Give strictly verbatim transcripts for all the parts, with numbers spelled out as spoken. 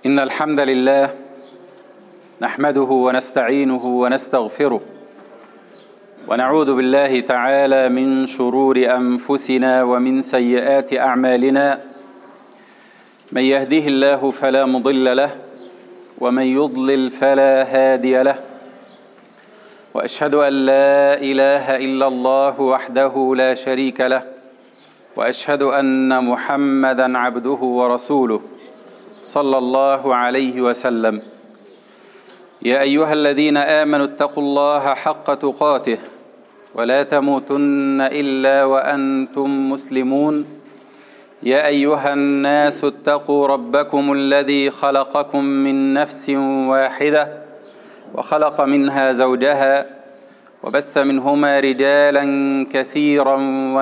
إن الحمد لله نحمده ونستعينه ونستغفره ونعوذ بالله تعالى من شرور أنفسنا ومن سيئات أعمالنا. من يهده الله فلا مضل له ومن يضلل فلا هادي له، وأشهد أن لا إله إلا الله وحده لا شريك له، وأشهد أن محمدًا عبده ورسوله صلى الله عليه وسلم. يا أيها الذين آمنوا اتقوا الله حق تقاته ولا تموتن إلا وأنتم مسلمون. يا أيها الناس اتقوا ربكم الذي خلقكم من نفس واحدة وخلق منها زوجها وبث منهما رجالا كثيرا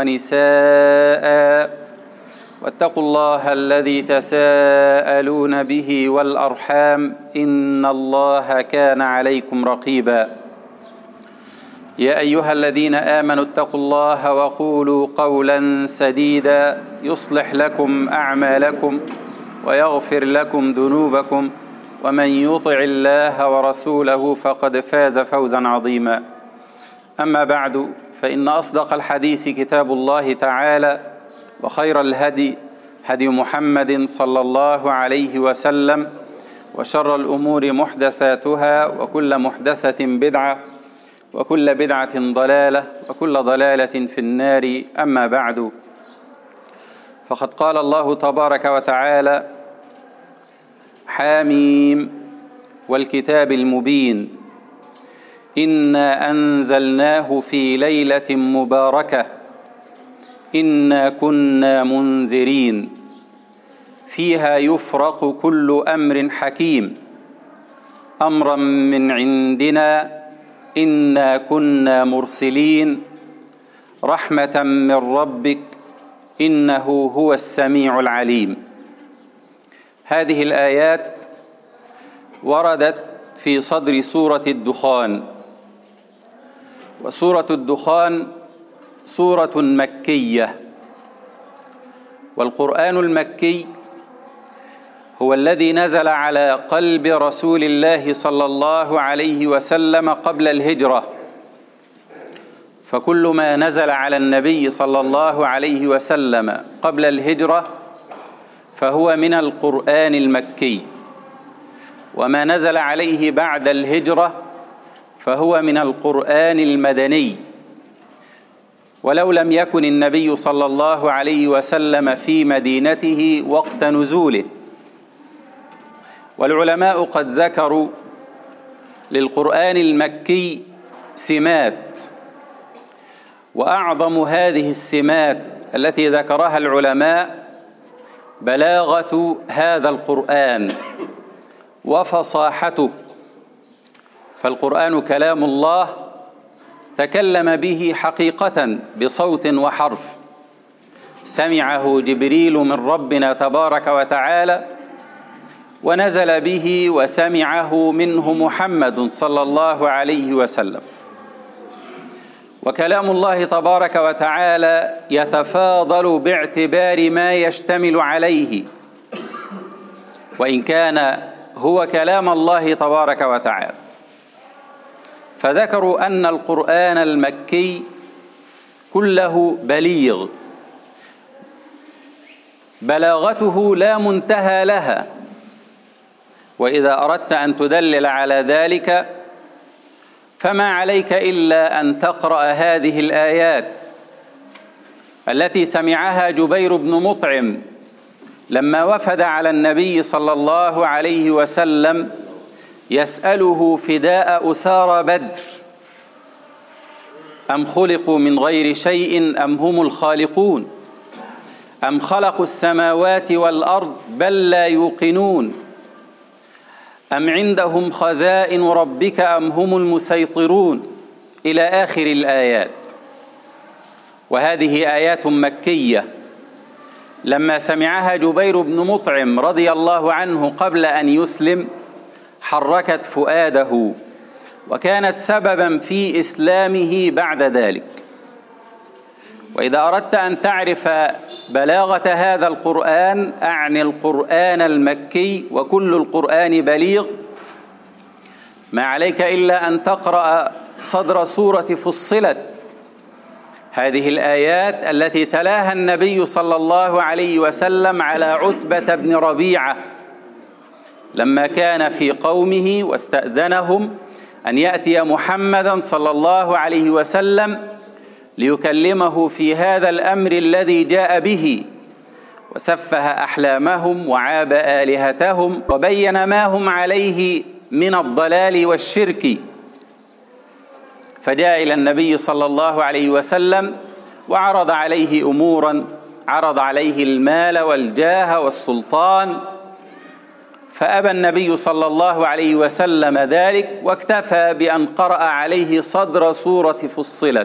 ونساء، واتقوا الله الذي تساءلون به والأرحام إن الله كان عليكم رقيبا. يا أيها الذين آمنوا اتقوا الله وقولوا قولا سديدا يصلح لكم أعمالكم ويغفر لكم ذنوبكم، ومن يطع الله ورسوله فقد فاز فوزا عظيما. أما بعد، فإن أصدق الحديث كتاب الله تعالى، وخير الهدي هدي محمد صلى الله عليه وسلم، وشر الأمور محدثاتها، وكل محدثة بدعة، وكل بدعة ضلالة، وكل ضلالة في النار. أما بعد، فقد قال الله تبارك وتعالى: حاميم والكتاب المبين إنا أنزلناه في ليلة مباركة إنا كنا منذرين فيها يفرق كل أمر حكيم أمرا من عندنا إنا كنا مرسلين رحمة من ربك إنه هو السميع العليم. هذه الآيات وردت في صدر سورة الدخان، وسورة الدخان سورة مكية، والقرآن المكي هو الذي نزل على قلب رسول الله صلى الله عليه وسلم قبل الهجرة، فكل ما نزل على النبي صلى الله عليه وسلم قبل الهجرة فهو من القرآن المكي، وما نزل عليه بعد الهجرة فهو من القرآن المدني. ولو لم يكن النبي صلى الله عليه وسلم في مدينته وقت نزوله. والعلماء قد ذكروا للقرآن المكي سمات، وأعظم هذه السمات التي ذكرها العلماء بلاغة هذا القرآن وفصاحته، فالقرآن كلام الله تكلم به حقيقة بصوت وحرف، سمعه جبريل من ربنا تبارك وتعالى، ونزل به وسمعه منه محمد صلى الله عليه وسلم. وكلام الله تبارك وتعالى يتفاضل باعتبار ما يشتمل عليه، وإن كان هو كلام الله تبارك وتعالى، فذكروا أن القرآن المكي كله بليغ، بلاغته لا منتهى لها. وإذا أردت أن تدلل على ذلك فما عليك إلا أن تقرأ هذه الآيات التي سمعها جبير بن مطعم لما وفد على النبي صلى الله عليه وسلم يسأله فداء أسارى بدر: أم خلقوا من غير شيء أم هم الخالقون أم خلقوا السماوات والأرض بل لا يوقنون أم عندهم خزائن ربك أم هم المسيطرون، إلى آخر الآيات. وهذه آيات مكية لما سمعها جبير بن مطعم رضي الله عنه قبل أن يسلم حركت فؤاده، وكانت سببا في إسلامه بعد ذلك. وإذا أردت أن تعرف بلاغة هذا القرآن، أعني القرآن المكي، وكل القرآن بليغ، ما عليك إلا أن تقرأ صدر سورة فصلت، هذه الآيات التي تلاها النبي صلى الله عليه وسلم على عتبة بن ربيعة لما كان في قومه واستأذنهم أن يأتي محمدا صلى الله عليه وسلم ليكلمه في هذا الأمر الذي جاء به، وسفه أحلامهم وعاب آلهتهم وبين ما هم عليه من الضلال والشرك. فجاء إلى النبي صلى الله عليه وسلم وعرض عليه أمورا، عرض عليه المال والجاه والسلطان، فأبى النبي صلى الله عليه وسلم ذلك، واكتفى بأن قرأ عليه صدر سورة فصلت.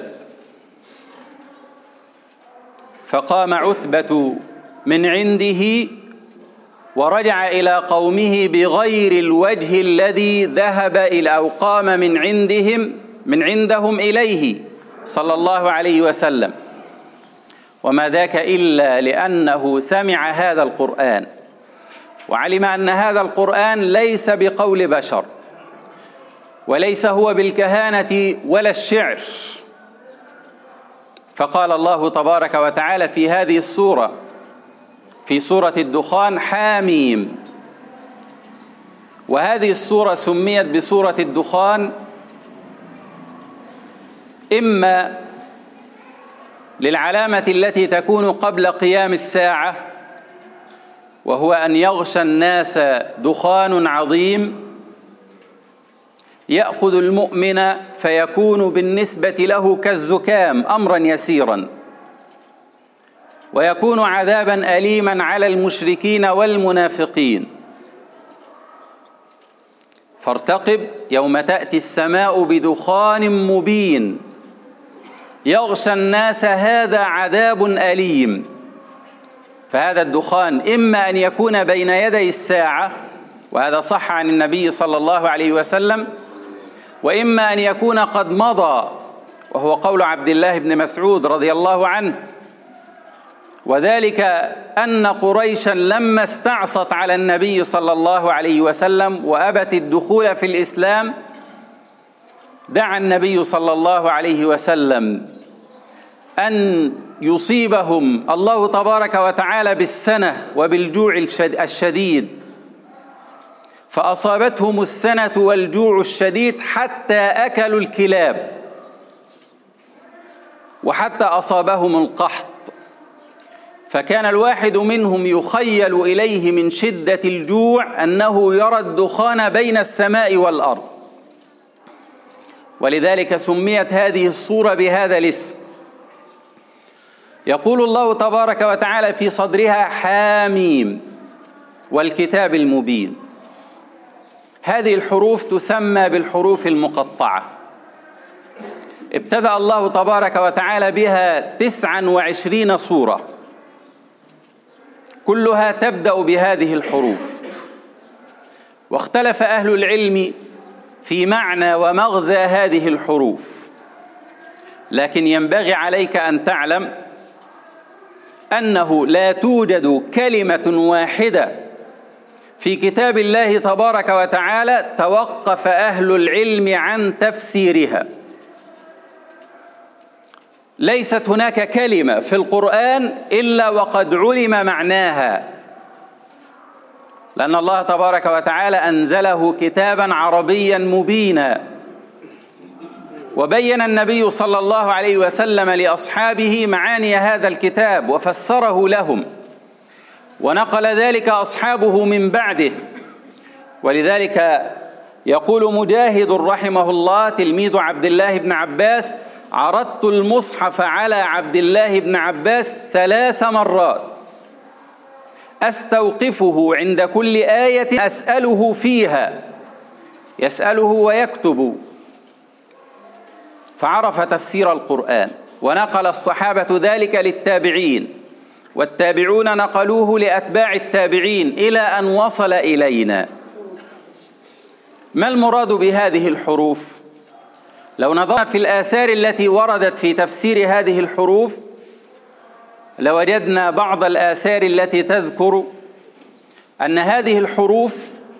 فقام عتبة من عنده ورجع إلى قومه بغير الوجه الذي ذهب إلى أو قام من عندهم من عندهم إليه صلى الله عليه وسلم، وما ذاك إلا لأنه سمع هذا القرآن وعلم أن هذا القرآن ليس بقول بشر، وليس هو بالكهانة ولا الشعر. فقال الله تبارك وتعالى في هذه السورة، في سورة الدخان: حاميم. وهذه السورة سميت بسورة الدخان إما للعلامة التي تكون قبل قيام الساعة، وهو أن يغشى الناس دخان عظيم يأخذ المؤمن فيكون بالنسبة له كالزكام، أمرا يسيرا، ويكون عذابا أليما على المشركين والمنافقين. فارتقب يوم تأتي السماء بدخان مبين يغشى الناس، هذا عذاب أليم. فهذا الدخان إما أن يكون بين يدي الساعة، وهذا صح عن النبي صلى الله عليه وسلم، وإما أن يكون قد مضى، وهو قول عبد الله بن مسعود رضي الله عنه، وذلك أن قريشا لما استعصت على النبي صلى الله عليه وسلم وأبت الدخول في الإسلام، دعا النبي صلى الله عليه وسلم أن يصيبهم الله تبارك وتعالى بالسنة وبالجوع الشديد، فأصابتهم السنة والجوع الشديد حتى أكلوا الكلاب، وحتى أصابهم القحط، فكان الواحد منهم يخيل إليه من شدة الجوع أنه يرى الدخان بين السماء والأرض. ولذلك سميت هذه السورة بهذا الاسم. يقول الله تبارك وتعالى في صدرها: حاميم والكتاب المبين. هذه الحروف تسمى بالحروف المقطعة، ابتدأ الله تبارك وتعالى بها تسعا وعشرين سورة، كلها تبدأ بهذه الحروف. واختلف أهل العلم في معنى ومغزى هذه الحروف، لكن ينبغي عليك أن تعلم أنه لا توجد كلمة واحدة في كتاب الله تبارك وتعالى توقف أهل العلم عن تفسيرها. ليست هناك كلمة في القرآن إلا وقد علم معناها، لأن الله تبارك وتعالى أنزله كتابا عربيا مبينا، وبين النبي صلى الله عليه وسلم لأصحابه معاني هذا الكتاب وفسره لهم، ونقل ذلك أصحابه من بعده. ولذلك يقول مجاهد رحمه الله تلميذ عبد الله بن عباس: عرضت المصحف على عبد الله بن عباس ثلاث مرات أستوقفه عند كل آية أسأله فيها، يسأله ويكتب، فعرف تفسير القرآن. ونقل الصحابة ذلك للتابعين، والتابعون نقلوه لأتباع التابعين إلى أن وصل إلينا. ما المراد بهذه الحروف؟ لو نظرنا في الآثار التي وردت في تفسير هذه الحروف لوجدنا بعض الآثار التي تذكر أن هذه الحروف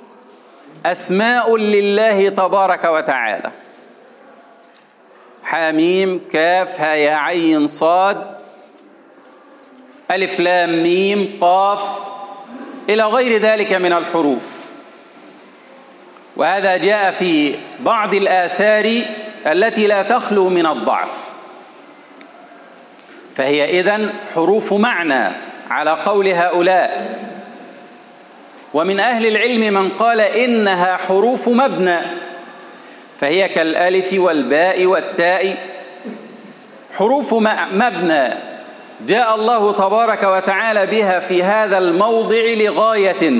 أسماء لله تبارك وتعالى: حاميم، كاف، ها، يا، عين، صاد، ألف، لام، ميم، قاف، إلى غير ذلك من الحروف. وهذا جاء في بعض الآثار التي لا تخلو من الضعف، فهي إذن حروف معنى على قول هؤلاء. ومن أهل العلم من قال إنها حروف مبنى، فهي كالألف والباء والتاء، حروف مبنى جاء الله تبارك وتعالى بها في هذا الموضع لغاية.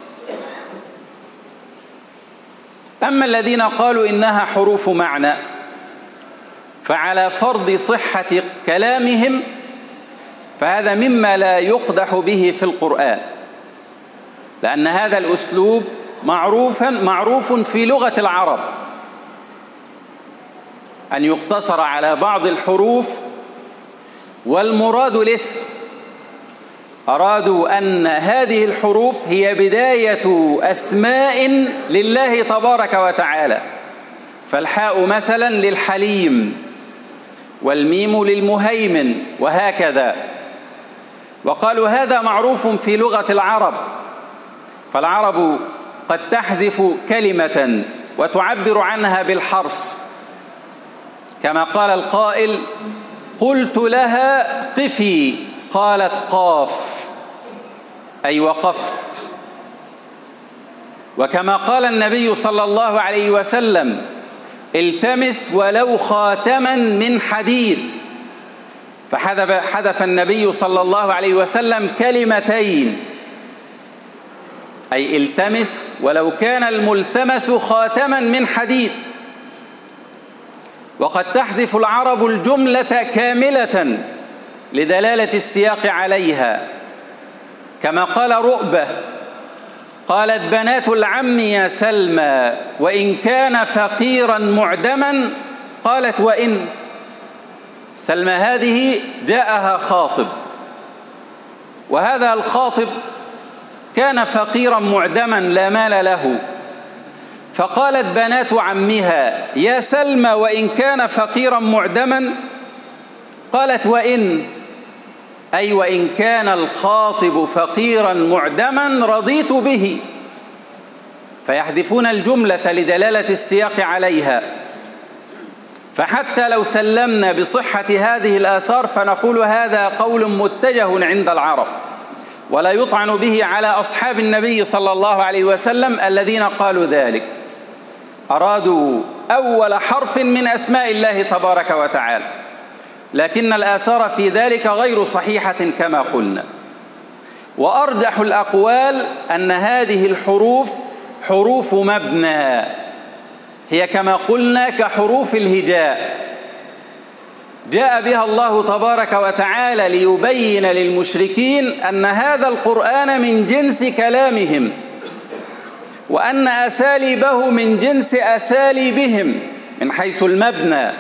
أما الذين قالوا إنها حروف معنى فعلى فرض صحة كلامهم، فهذا مما لا يقدح به في القرآن، لأن هذا الأسلوب معروف معروف في لغة العرب، أن يقتصر على بعض الحروف والمراد الاسم. أرادوا أن هذه الحروف هي بداية أسماء لله تبارك وتعالى، فالحاء مثلا للحليم، والميم للمهيمن، وهكذا. وقالوا هذا معروف في لغة العرب، فالعرب قد تحذف كلمة وتعبر عنها بالحرف، كما قال القائل: قلت لها قفي قالت قاف، أي وقفت. وكما قال النبي صلى الله عليه وسلم: التمس ولو خاتما من حديد، فحذف حذف النبي صلى الله عليه وسلم كلمتين، أي التمس ولو كان الملتمس خاتما من حديد. وقد تحذف العرب الجملة كاملة لدلالة السياق عليها، كما قال رؤبة: قالت بنات العم يا سلمى وإن كان فقيرا معدما، قالت وإن. سلمى هذه جاءها خاطب، وهذا الخاطب كان فقيرا معدما لا مال له، فقالت بنات عمها: يا سلمى وإن كان فقيرا معدما، قالت وإن، أي وإن كان الخاطب فقيرا معدما رضيت به. فيحذفون الجملة لدلالة السياق عليها. فحتى لو سلمنا بصحة هذه الآثار فنقول هذا قول متجه عند العرب، ولا يطعن به على أصحاب النبي صلى الله عليه وسلم الذين قالوا ذلك. أرادوا أول حرف من أسماء الله تبارك وتعالى، لكن الآثار في ذلك غير صحيحة كما قلنا. وأرجح الأقوال أن هذه الحروف حروف مبنى، هي كما قلنا كحروف الهجاء، جاء بها الله تبارك وتعالى ليبين للمشركين أن هذا القرآن من جنس كلامهم، وأن أساليبه من جنس أساليبهم من حيث المبنى.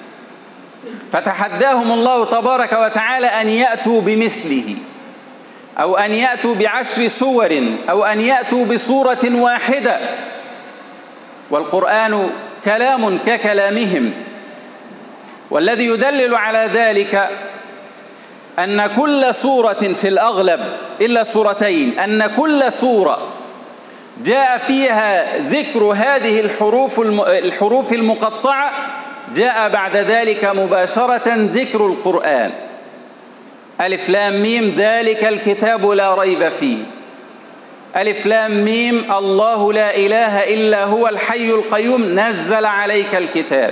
فتحداهم الله تبارك وتعالى أن يأتوا بمثله، أو أن يأتوا بعشر سور، أو أن يأتوا بسورة واحدة، والقرآن كلام ككلامهم. والذي يدلل على ذلك أن كل سورة في الأغلب إلا سورتين، أن كل سورة جاء فيها ذكر هذه الحروف الحروف المقطعة، جاء بعد ذلك مباشرة ذكر القرآن: ألف لام ميم ذلك الكتاب لا ريب فيه، ألف لام ميم الله لا إله إلا هو الحي القيوم نزل عليك الكتاب،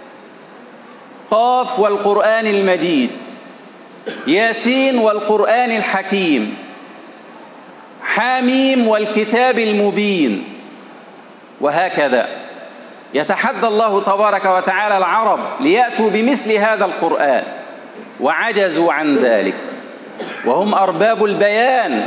قاف والقرآن المجيد، ياسين والقرآن الحكيم، حاميم والكتاب المبين، وهكذا. يتحدى الله تبارك وتعالى العرب ليأتوا بمثل هذا القرآن، وعجزوا عن ذلك، وهم أرباب البيان،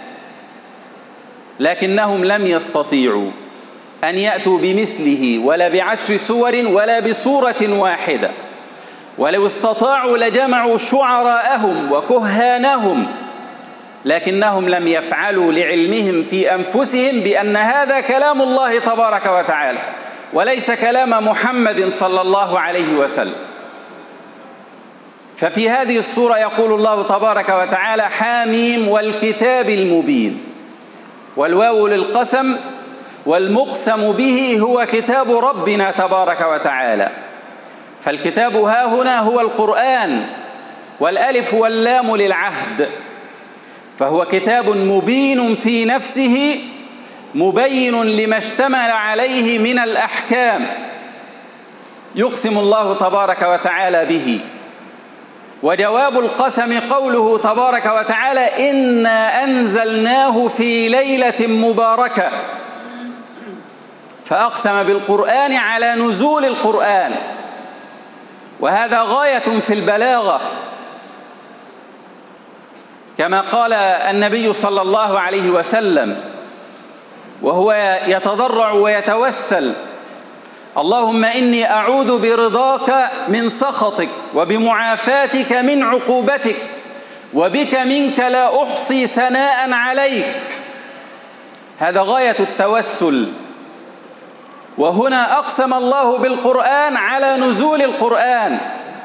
لكنهم لم يستطيعوا أن يأتوا بمثله ولا بعشر سور ولا بسورة واحدة. ولو استطاعوا لجمعوا شعراءهم وكهانهم، لكنهم لم يفعلوا لعلمهم في أنفسهم بأن هذا كلام الله تبارك وتعالى وليس كلام محمد صلى الله عليه وسلم. ففي هذه السورة يقول الله تبارك وتعالى: حاميم والكتاب المبين، والواو للقسم، والمقسم به هو كتاب ربنا تبارك وتعالى. فالكتاب ها هنا هو القرآن، والألف واللام للعهد، فهو كتاب مبين في نفسه، مبين لما اشتمل عليه من الأحكام، يقسم الله تبارك وتعالى به. وجواب القسم قوله تبارك وتعالى: إنا أنزلناه في ليلة مباركة، فأقسم بالقرآن على نزول القرآن، وهذا غاية في البلاغة، كما قال النبي صلى الله عليه وسلم وهو يتضرع ويتوسل: اللهم إني أعوذ برضاك من سخطك، وبمعافاتك من عقوبتك، وبك منك لا أحصي ثناء عليك. هذا غاية التوسل. وهنا أقسم الله بالقرآن على نزول القرآن.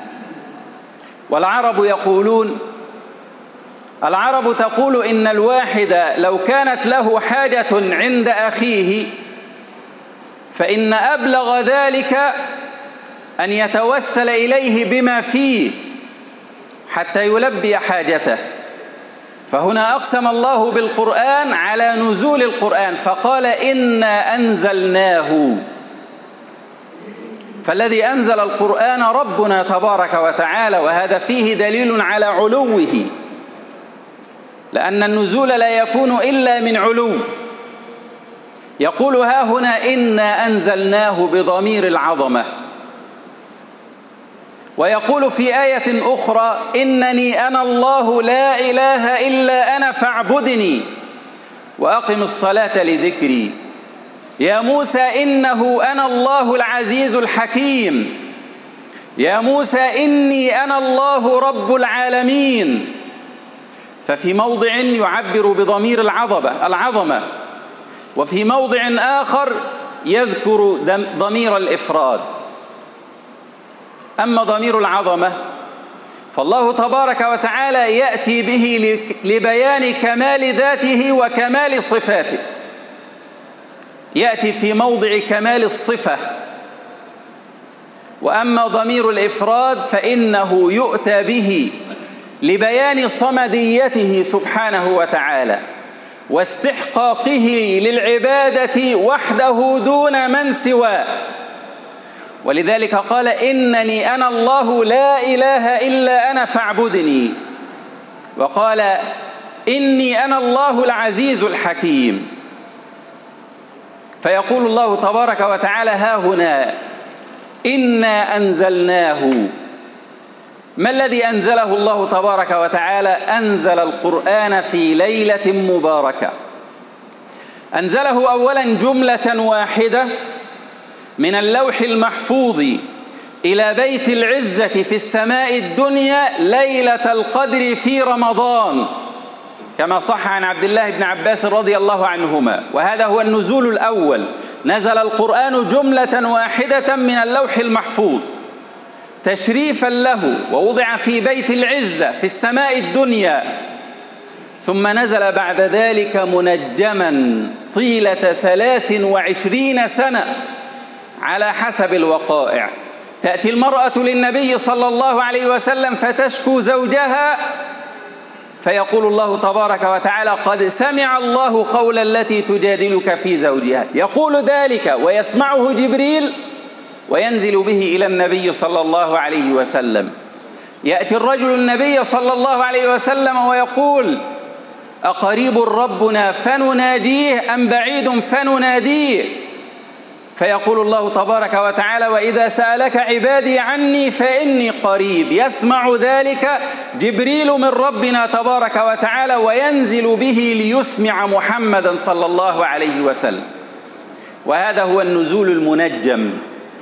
والعرب يقولون العرب تقول إن الواحد لو كانت له حاجة عند أخيه فإن أبلغ ذلك أن يتوسل إليه بما فيه حتى يلبي حاجته. فهنا أقسم الله بالقرآن على نزول القرآن، فقال: إنا أنزلناه. فالذي أنزل القرآن ربنا تبارك وتعالى، وهذا فيه دليل على علوه، لأن النزول لا يكون إلا من علو. يقول ها هنا: إنا أنزلناه بضمير العظمة. ويقول في آية أخرى: إنني أنا الله لا إله إلا أنا فاعبدني وأقم الصلاة لذكري. يا موسى إنه أنا الله العزيز الحكيم. يا موسى إني أنا الله رب العالمين. ففي موضع يعبر بضمير العظمة العظمة وفي موضع آخر يذكر ضمير الإفراد. أما ضمير العظمة فالله تبارك وتعالى يأتي به لبيان كمال ذاته وكمال صفاته، يأتي في موضع كمال الصفة. وأما ضمير الإفراد فإنه يؤتى به لبيان صمديته سبحانه وتعالى واستحقاقه للعبادة وحده دون من سواه. ولذلك قال: إنني أنا الله لا إله إلا أنا فاعبدني. وقال: إني أنا الله العزيز الحكيم. فيقول الله تبارك وتعالى ها هنا: إنا أنزلناه. ما الذي أنزله الله تبارك وتعالى؟ أنزل القرآن في ليلة مباركة. أنزله أولا جملة واحدة من اللوح المحفوظ إلى بيت العزة في السماء الدنيا ليلة القدر في رمضان، كما صح عن عبد الله بن عباس رضي الله عنهما. وهذا هو النزول الأول، نزل القرآن جملة واحدة من اللوح المحفوظ تشريفا له، ووضع في بيت العزة في السماء الدنيا، ثم نزل بعد ذلك منجما طيلة ثلاث وعشرين سنة على حسب الوقائع. تأتي المرأة للنبي صلى الله عليه وسلم فتشكو زوجها، فيقول الله تبارك وتعالى: قد سمع الله قول التي تجادلك في زوجها. يقول ذلك ويسمعه جبريل وينزل به إلى النبي صلى الله عليه وسلم. يأتي الرجل النبي صلى الله عليه وسلم ويقول: أقريب ربنا فنناديه أم بعيد فنناديه؟ فيقول الله تبارك وتعالى: وإذا سألك عبادي عني فإني قريب. يسمع ذلك جبريل من ربنا تبارك وتعالى وينزل به ليسمع محمدا صلى الله عليه وسلم. وهذا هو النزول المنجم.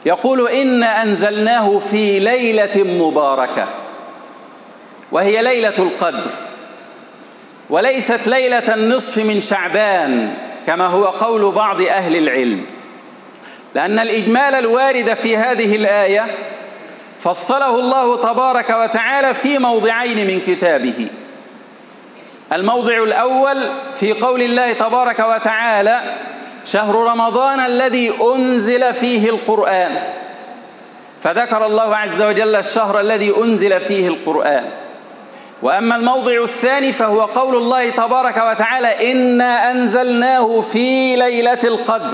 يقول إنا أنزلناه في ليلة مباركة، وهي ليلة القدر، وليست ليلة النصف من شعبان كما هو قول بعض أهل العلم، لأن الإجمال الوارد في هذه الآية فصله الله تبارك وتعالى في موضعين من كتابه. الموضع الأول في قول الله تبارك وتعالى: شهر رمضان الذي أنزل فيه القرآن، فذكر الله عز وجل الشهر الذي أنزل فيه القرآن. وأما الموضع الثاني فهو قول الله تبارك وتعالى: إنا أنزلناه في ليلة القدر،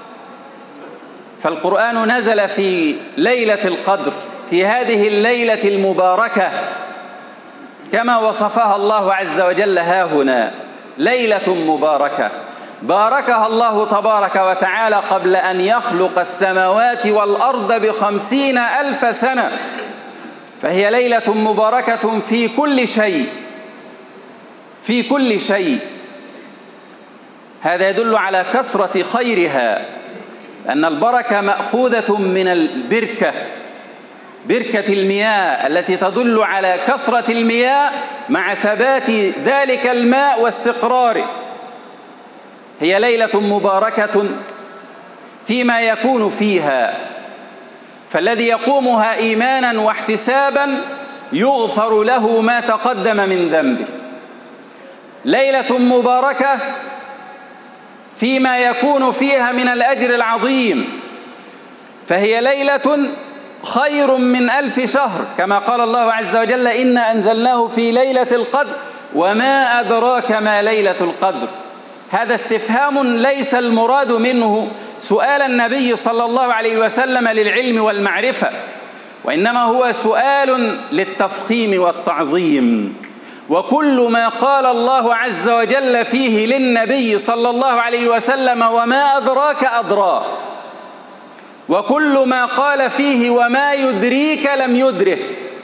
فالقرآن نزل في ليلة القدر، في هذه الليلة المباركة كما وصفها الله عز وجل ها هنا: ليلة مباركة باركها الله تبارك وتعالى قبل أن يخلق السماوات والأرض بخمسين ألف سنة، فهي ليلة مباركة في كل شيء، في كل شيء. هذا يدل على كثرة خيرها، أن البركة مأخوذة من البركة، بركة المياه التي تدل على كثرة المياه مع ثبات ذلك الماء واستقراره. هي ليلة مباركة فيما يكون فيها، فالذي يقومها إيمانا واحتسابا يغفر له ما تقدم من ذنبه. ليلة مباركة فيما يكون فيها من الأجر العظيم، فهي ليلة خير من ألف شهر، كما قال الله عز وجل: إنا أنزلناه في ليلة القدر وما أدراك ما ليلة القدر. هذا استفهام ليس المراد منه سؤال النبي صلى الله عليه وسلم للعلم والمعرفة، وإنما هو سؤال للتفخيم والتعظيم. وكل ما قال الله عز وجل فيه للنبي صلى الله عليه وسلم وما أدراك أدراه، وكل ما قال فيه وما يدريك لم يدره.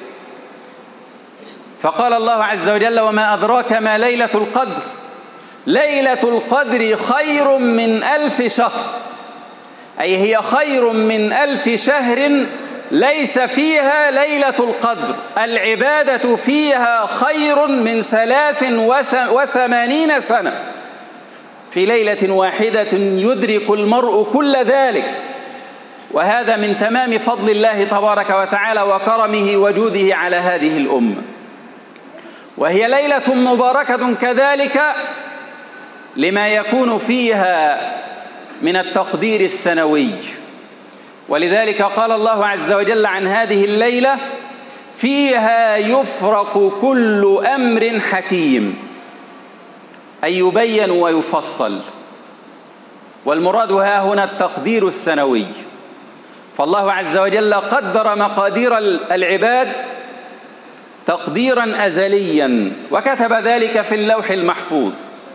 فقال الله عز وجل: وما أدراك ما ليلة القدر، ليلة القدر خير من ألف شهر، أي هي خير من ألف شهر ليس فيها ليلة القدر. العبادة فيها خير من ثلاث وثمانين سنة، في ليلة واحدة يدرك المرء كل ذلك. وهذا من تمام فضل الله تبارك وتعالى وكرمه وجوده على هذه الأمة. وهي ليلة مباركة كذلك لما يكون فيها من التقدير السنوي، ولذلك قال الله عز وجل عن هذه الليلة: فيها يفرق كل أمر حكيم، أي يبين ويفصل. والمراد ها هنا التقدير السنوي، فالله عز وجل قدر مقادير العباد تقديرا أزليا، وكتب ذلك في اللوح المحفوظ،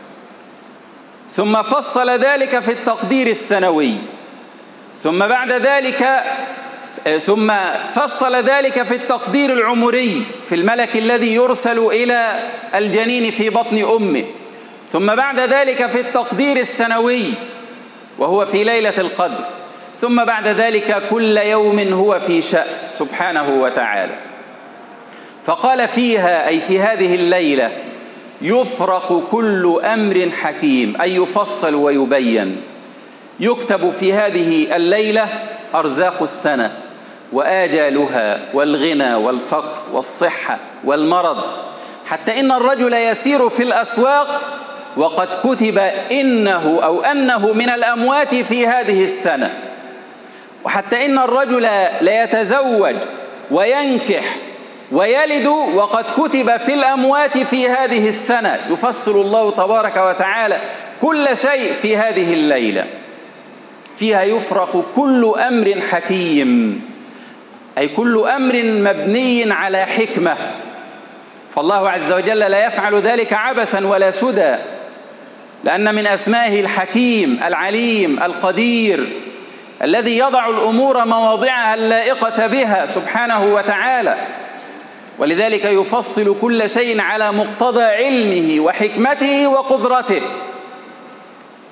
ثم فصل ذلك في التقدير السنوي، ثم بعد ذلك ثم فصل ذلك في التقدير العمري، في الملك الذي يرسل إلى الجنين في بطن أمه، ثم بعد ذلك في التقدير السنوي وهو في ليلة القدر، ثم بعد ذلك كل يوم هو في شأن سبحانه وتعالى. فقال: فيها، أي في هذه الليلة، يفرق كل أمر حكيم، أي يفصل ويبين. يكتب في هذه الليلة أرزاق السنة وآجالها والغنى والفقر والصحة والمرض، حتى إن الرجل يسير في الأسواق وقد كتب إنه أو أنه من الأموات في هذه السنة، وحتى إن الرجل ليتزوج وينكح ويلد وقد كتب في الأموات في هذه السنة. يفصل الله تبارك وتعالى كل شيء في هذه الليلة. فيها يفرق كل أمر حكيم، أي كل أمر مبني على حكمة، فالله عز وجل لا يفعل ذلك عبثا ولا سدى، لأن من أسمائه الحكيم العليم القدير، الذي يضع الأمور مواضعها اللائقة بها سبحانه وتعالى. ولذلك يفصل كل شيء على مقتضى علمه وحكمته وقدرته.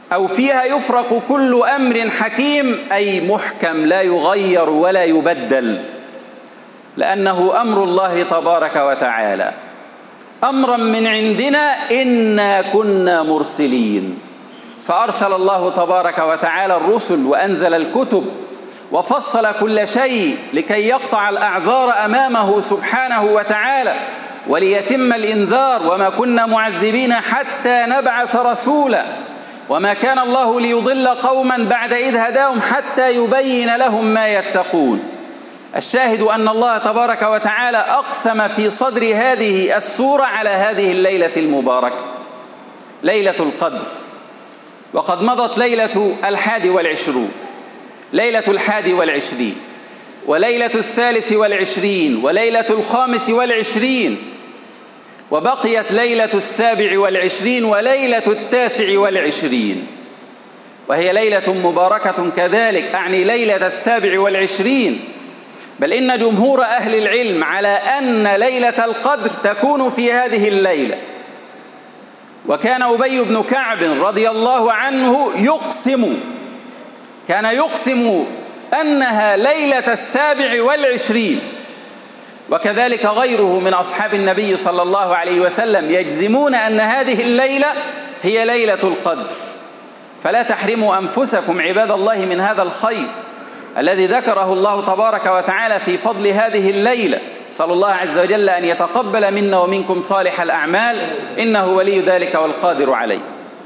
أو فيها يفرق كل أمر حكيم، أي محكم لا يغير ولا يبدل، لأنه أمر الله تبارك وتعالى أمرا من عندنا إنا كنا مرسلين. فأرسل الله تبارك وتعالى الرسل وأنزل الكتب وفصل كل شيء لكي يقطع الأعذار أمامه سبحانه وتعالى وليتم الإنذار. وما كنا معذبين حتى نبعث رسولا، وما كان الله ليضل قوما بعد إذ هداهم حتى يبين لهم ما يتقون. الشاهد أن الله تبارك وتعالى أقسم في صدر هذه السورة على هذه الليلة المباركة، ليلة القدر. وقد مضت ليلة الحادي والعشرون، ليلة الحادي والعشرين، وليلة الثالث والعشرين، وليلة الخامس والعشرين، وبقيت ليلة السابع والعشرين وليلة التاسع والعشرين، وهي ليلة مباركة كذلك، أعني ليلة السابع والعشرين. بل إن جمهور أهل العلم على أن ليلة القدر تكون في هذه الليلة. وكان أبي بن كعب رضي الله عنه يقسم، كان يقسم أنها ليلة السابع والعشرين، وكذلك غيره من أصحاب النبي صلى الله عليه وسلم يجزمون أن هذه الليلة هي ليلة القدر. فلا تحرموا أنفسكم عباد الله من هذا الخير الذي ذكره الله تبارك وتعالى في فضل هذه الليلة. صلى الله عز وجل أن يتقبل منا ومنكم صالح الأعمال، إنه ولي ذلك والقادر عليه.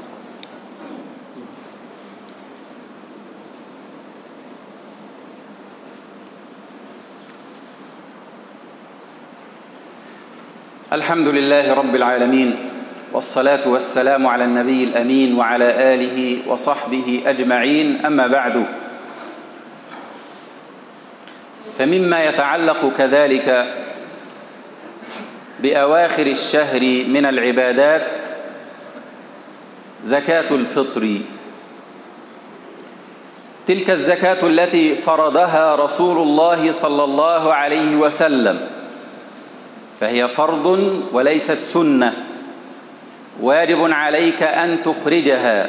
الحمد لله رب العالمين، والصلاة والسلام على النبي الأمين وعلى آله وصحبه أجمعين. أما بعد، فمما يتعلق كذلك بأواخر الشهر من العبادات زكاة الفطر، تلك الزكاة التي فرضها رسول الله صلى الله عليه وسلم، فهي فرض وليست سنة، واجب عليك أن تخرجها.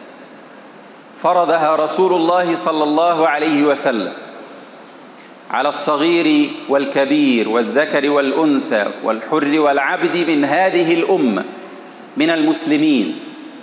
فرضها رسول الله صلى الله عليه وسلم على الصغير والكبير والذكر والأنثى والحر والعبد من هذه الأمة من المسلمين،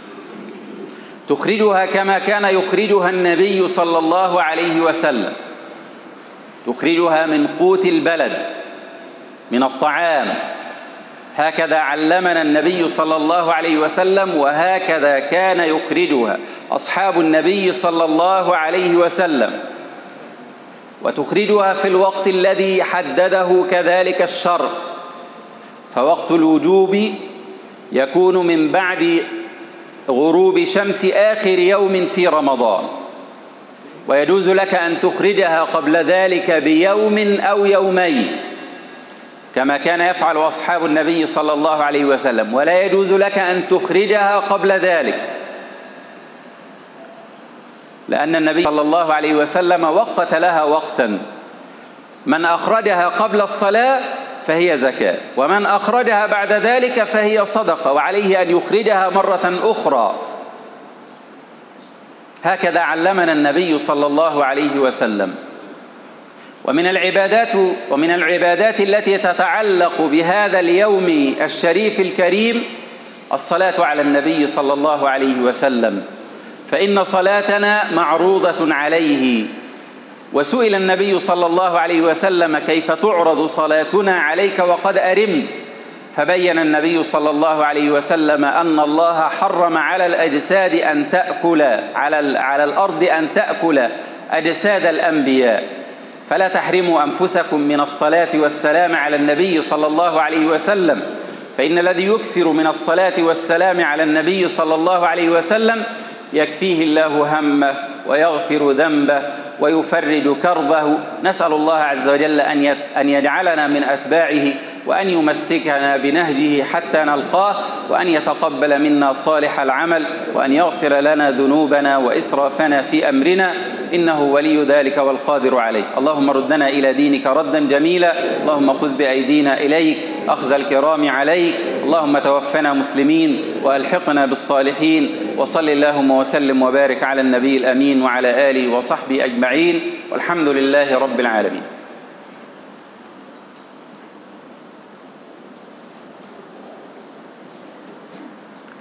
تخرجها كما كان يخرجها النبي صلى الله عليه وسلم، تخرجها من قوت البلد، من الطعام. هكذا علمنا النبي صلى الله عليه وسلم، وهكذا كان يخرجها أصحاب النبي صلى الله عليه وسلم. وتخرجها في الوقت الذي حدده كذلك الشرع، فوقت الوجوب يكون من بعد غروب شمس آخر يوم في رمضان، ويجوز لك أن تخرجها قبل ذلك بيوم أو يومين كما كان يفعل أصحاب النبي صلى الله عليه وسلم، ولا يجوز لك أن تخرجها قبل ذلك، لأن النبي صلى الله عليه وسلم وقت لها وقتا. من أخرجها قبل الصلاة فهي زكاة، ومن أخرجها بعد ذلك فهي صدقة، وعليه أن يخرجها مرة أخرى. هكذا علمنا النبي صلى الله عليه وسلم. ومن العبادات ومن العبادات التي تتعلق بهذا اليوم الشريف الكريم الصلاة على النبي صلى الله عليه وسلم، فإن صلاتنا معروضة عليه. وسئل النبي صلى الله عليه وسلم: كيف تعرض صلاتنا عليك وقد أرمت؟ فبين النبي صلى الله عليه وسلم أن الله حرم على الأجساد أن تأكل على على الأرض أن تأكل أجساد الأنبياء. فلا تحرموا أنفسكم من الصلاة والسلام على النبي صلى الله عليه وسلم، فإن الذي يكثر من الصلاة والسلام على النبي صلى الله عليه وسلم يكفيه الله همه ويغفر ذنبه ويفرج كربه. نسأل الله عز وجل أن يجعلنا من أتباعه، وأن يمسكنا بنهجه حتى نلقاه، وأن يتقبل منا صالح العمل، وأن يغفر لنا ذنوبنا وإسرافنا في أمرنا، إنه ولي ذلك والقادر عليه. اللهم ردنا إلى دينك ردا جميلا، اللهم خذ بأيدينا إليك أخذ الكرام عليك، اللهم توفنا مسلمين وألحقنا بالصالحين وصل اللهم وسلم وبارك على النبي الأمين وعلى آله وصحبه أجمعين، والحمد لله رب العالمين.